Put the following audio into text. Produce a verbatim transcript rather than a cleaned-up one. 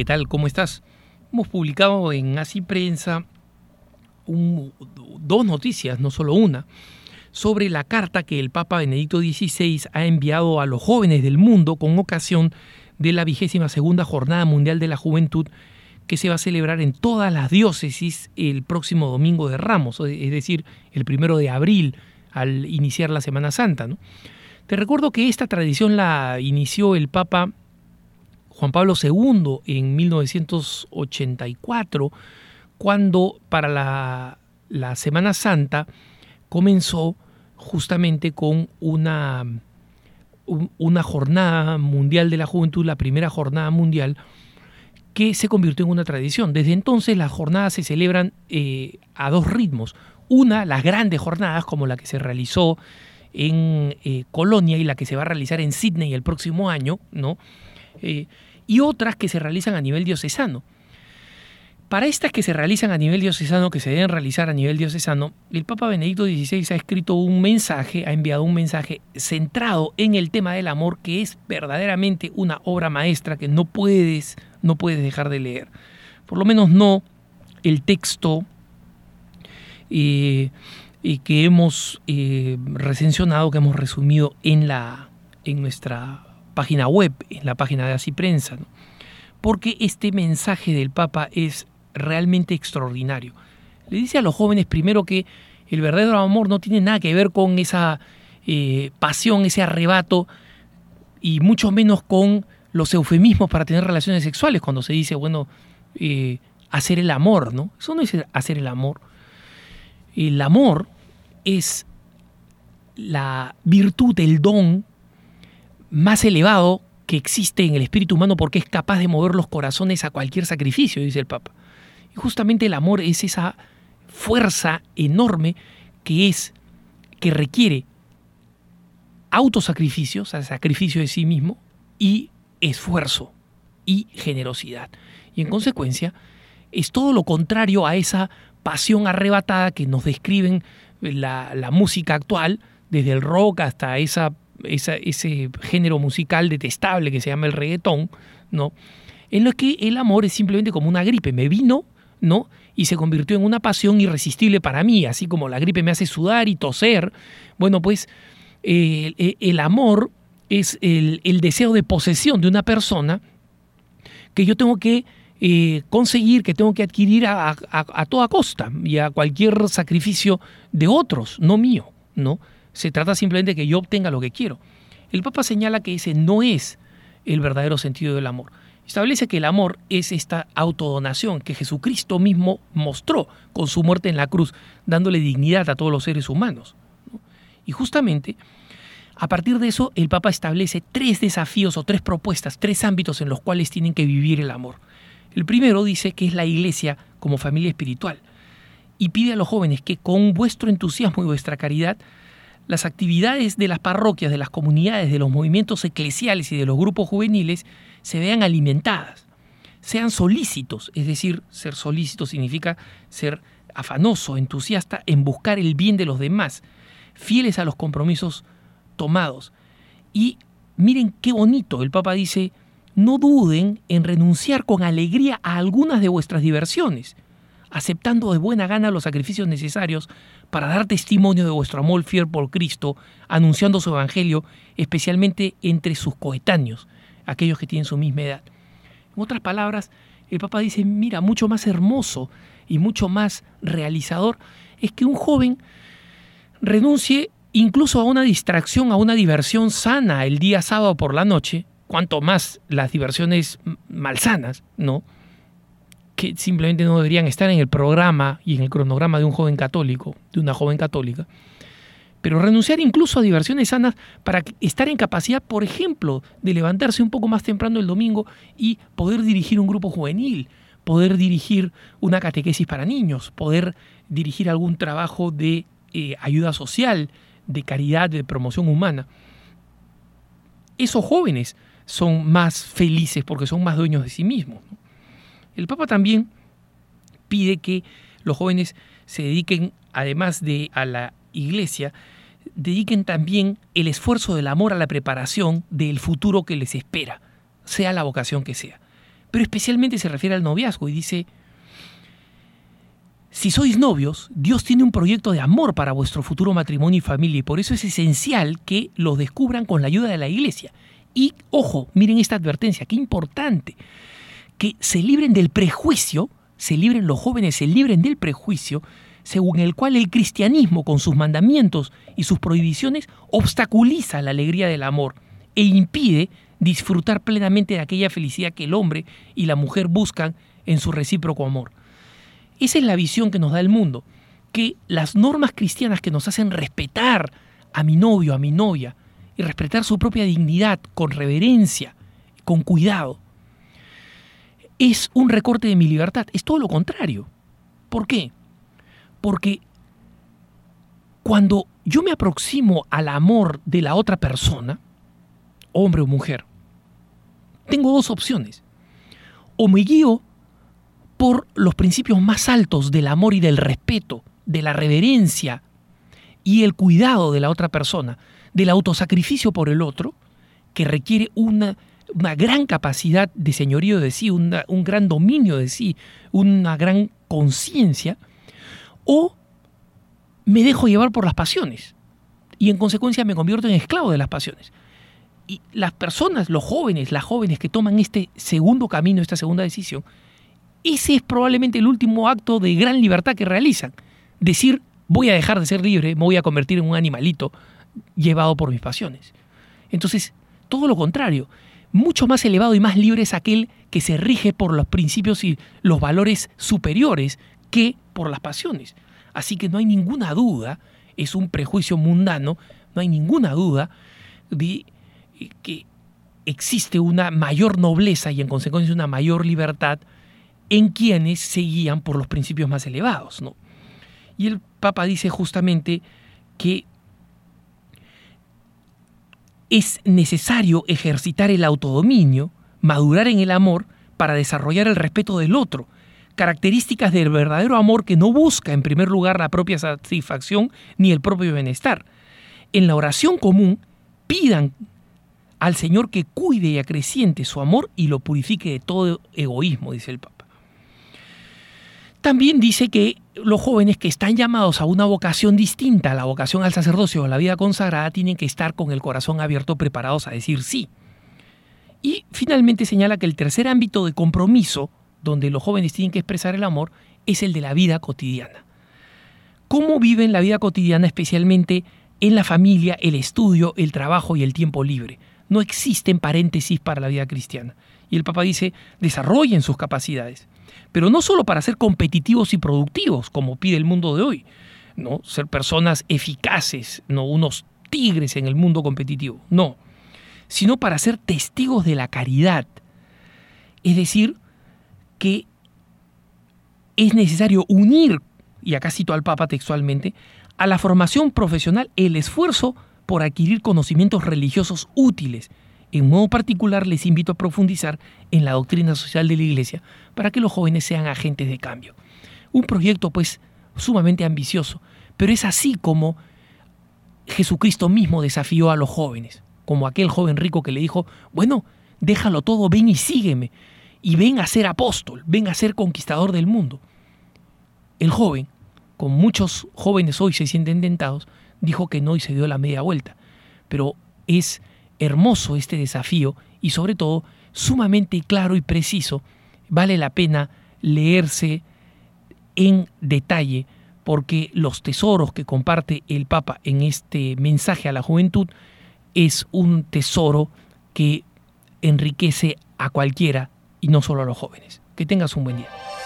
¿qué tal? ¿Cómo estás? Hemos publicado en Así Prensa un, dos noticias, no solo una, sobre la carta que el Papa Benedicto dieciséis ha enviado a los jóvenes del mundo con ocasión de la vigésima segunda Jornada Mundial de la Juventud, que se va a celebrar en todas las diócesis el próximo Domingo de Ramos, es decir, el primero de abril, al iniciar la Semana Santa, ¿no? Te recuerdo que esta tradición la inició el Papa Juan Pablo segundo en mil novecientos ochenta y cuatro, cuando para la, la Semana Santa comenzó justamente con una, un, una jornada mundial de la juventud, la primera jornada mundial, que se convirtió en una tradición. Desde entonces las jornadas se celebran eh, a dos ritmos. Una, las grandes jornadas, como la que se realizó en eh, Colonia y la que se va a realizar en Sydney el próximo año, ¿no? Eh, y otras que se realizan a nivel diocesano. Para estas que se realizan a nivel diocesano, que se deben realizar a nivel diocesano, el Papa Benedicto dieciséis ha escrito un mensaje, ha enviado un mensaje centrado en el tema del amor, que es verdaderamente una obra maestra que no puedes, no puedes dejar de leer. Por lo menos no el texto eh, eh, que hemos eh, recensionado, que hemos resumido en, la, en nuestra página web, en la página de Así Prensa, ¿no? Porque este mensaje del Papa es realmente extraordinario. Le dice a los jóvenes primero que el verdadero amor no tiene nada que ver con esa eh, pasión, ese arrebato, y mucho menos con los eufemismos para tener relaciones sexuales, cuando se dice, bueno, eh, hacer el amor, ¿no? Eso no es hacer el amor. El amor es la virtud, el don más elevado que existe en el espíritu humano, porque es capaz de mover los corazones a cualquier sacrificio, dice el Papa. Y justamente el amor es esa fuerza enorme que es, que requiere autosacrificio, o sea, sacrificio de sí mismo, y esfuerzo y generosidad. Y en consecuencia es todo lo contrario a esa pasión arrebatada que nos describen la, la música actual, desde el rock hasta esa Esa, ese género musical detestable que se llama el reggaetón, ¿no? En lo que el amor es simplemente como una gripe, me vino, ¿no? Y se convirtió en una pasión irresistible para mí, así como la gripe me hace sudar y toser. Bueno, pues eh, el, el amor es el, el deseo de posesión de una persona que yo tengo que eh, conseguir, que tengo que adquirir a, a, a toda costa y a cualquier sacrificio de otros, no mío, ¿no? Se trata simplemente de que yo obtenga lo que quiero. El Papa señala que ese no es el verdadero sentido del amor. Establece que el amor es esta autodonación que Jesucristo mismo mostró con su muerte en la cruz, dándole dignidad a todos los seres humanos, ¿no? Y justamente, a partir de eso, el Papa establece tres desafíos o tres propuestas, tres ámbitos en los cuales tienen que vivir el amor. El primero dice que es la Iglesia como familia espiritual, y pide a los jóvenes que con vuestro entusiasmo y vuestra caridad las actividades de las parroquias, de las comunidades, de los movimientos eclesiales y de los grupos juveniles se vean alimentadas, sean solícitos, es decir, ser solícito significa ser afanoso, entusiasta en buscar el bien de los demás, fieles a los compromisos tomados. Y miren qué bonito, el Papa dice, no duden en renunciar con alegría a algunas de vuestras diversiones, aceptando de buena gana los sacrificios necesarios para dar testimonio de vuestro amor fiel por Cristo, anunciando su evangelio, especialmente entre sus coetáneos, aquellos que tienen su misma edad. En otras palabras, el Papa dice, mira, mucho más hermoso y mucho más realizador es que un joven renuncie incluso a una distracción, a una diversión sana el día sábado por la noche, cuanto más las diversiones malsanas, ¿no?, que simplemente no deberían estar en el programa y en el cronograma de un joven católico, de una joven católica, pero renunciar incluso a diversiones sanas para estar en capacidad, por ejemplo, de levantarse un poco más temprano el domingo y poder dirigir un grupo juvenil, poder dirigir una catequesis para niños, poder dirigir algún trabajo de eh, ayuda social, de caridad, de promoción humana. Esos jóvenes son más felices porque son más dueños de sí mismos, ¿no? El Papa también pide que los jóvenes se dediquen, además de a la Iglesia, dediquen también el esfuerzo del amor a la preparación del futuro que les espera, sea la vocación que sea. pero especialmente se refiere al noviazgo y dice: si sois novios, Dios tiene un proyecto de amor para vuestro futuro matrimonio y familia, y por eso es esencial que lo descubran con la ayuda de la iglesia. Y, ojo, miren esta advertencia, qué importante, que se libren del prejuicio, se libren los jóvenes, se libren del prejuicio, según el cual el cristianismo, con sus mandamientos y sus prohibiciones, obstaculiza la alegría del amor e impide disfrutar plenamente de aquella felicidad que el hombre y la mujer buscan en su recíproco amor. Esa es la visión que nos da el mundo, que las normas cristianas que nos hacen respetar a mi novio, a mi novia, y respetar su propia dignidad con reverencia, con cuidado, es un recorte de mi libertad. Es todo lo contrario. ¿Por qué? Porque cuando yo me aproximo al amor de la otra persona, hombre o mujer, tengo dos opciones. O me guío por los principios más altos del amor y del respeto, de la reverencia y el cuidado de la otra persona, del autosacrificio por el otro, que requiere una, una gran capacidad de señorío de sí, una, un gran dominio de sí, una gran conciencia, o me dejo llevar por las pasiones y en consecuencia me convierto en esclavo de las pasiones. Y las personas, los jóvenes, las jóvenes que toman este segundo camino, esta segunda decisión, ese es probablemente el último acto de gran libertad que realizan. Decir: voy a dejar de ser libre, me voy a convertir en un animalito llevado por mis pasiones. Entonces, todo lo contrario, mucho más elevado y más libre es aquel que se rige por los principios y los valores superiores que por las pasiones. Así que no hay ninguna duda, es un prejuicio mundano, no hay ninguna duda de que existe una mayor nobleza y en consecuencia una mayor libertad en quienes se guían por los principios más elevados, ¿no? Y el Papa dice justamente que es necesario ejercitar el autodominio, madurar en el amor para desarrollar el respeto del otro, características del verdadero amor que no busca en primer lugar la propia satisfacción ni el propio bienestar. En la oración común pidan al Señor que cuide y acreciente su amor y lo purifique de todo egoísmo, dice el Papa. También dice que los jóvenes que están llamados a una vocación distinta a la vocación al sacerdocio o a la vida consagrada tienen que estar con el corazón abierto, preparados a decir sí. Y finalmente señala que el tercer ámbito de compromiso donde los jóvenes tienen que expresar el amor es el de la vida cotidiana. ¿Cómo viven la vida cotidiana, especialmente en la familia, el estudio, el trabajo y el tiempo libre? No existen paréntesis para la vida cristiana. Y el Papa dice: desarrollen sus capacidades. Pero no solo para ser competitivos y productivos, como pide el mundo de hoy, ¿no? Ser personas eficaces, no unos tigres en el mundo competitivo, no. Sino para ser testigos de la caridad. Es decir, que es necesario unir, y acá cito al Papa textualmente, a la formación profesional el esfuerzo por adquirir conocimientos religiosos útiles. En modo particular, les invito a profundizar en la doctrina social de la Iglesia para que los jóvenes sean agentes de cambio. Un proyecto, pues, sumamente ambicioso, pero es así como Jesucristo mismo desafió a los jóvenes, como aquel joven rico que le dijo: bueno, déjalo todo, ven y sígueme, y ven a ser apóstol, ven a ser conquistador del mundo. El joven, como muchos jóvenes hoy se sienten tentados, dijo que no y se dio la media vuelta. Pero es hermoso este desafío y sobre todo sumamente claro y preciso. Vale la pena leerse en detalle porque los tesoros que comparte el Papa en este mensaje a la juventud es un tesoro que enriquece a cualquiera y no solo a los jóvenes. Que tengas un buen día.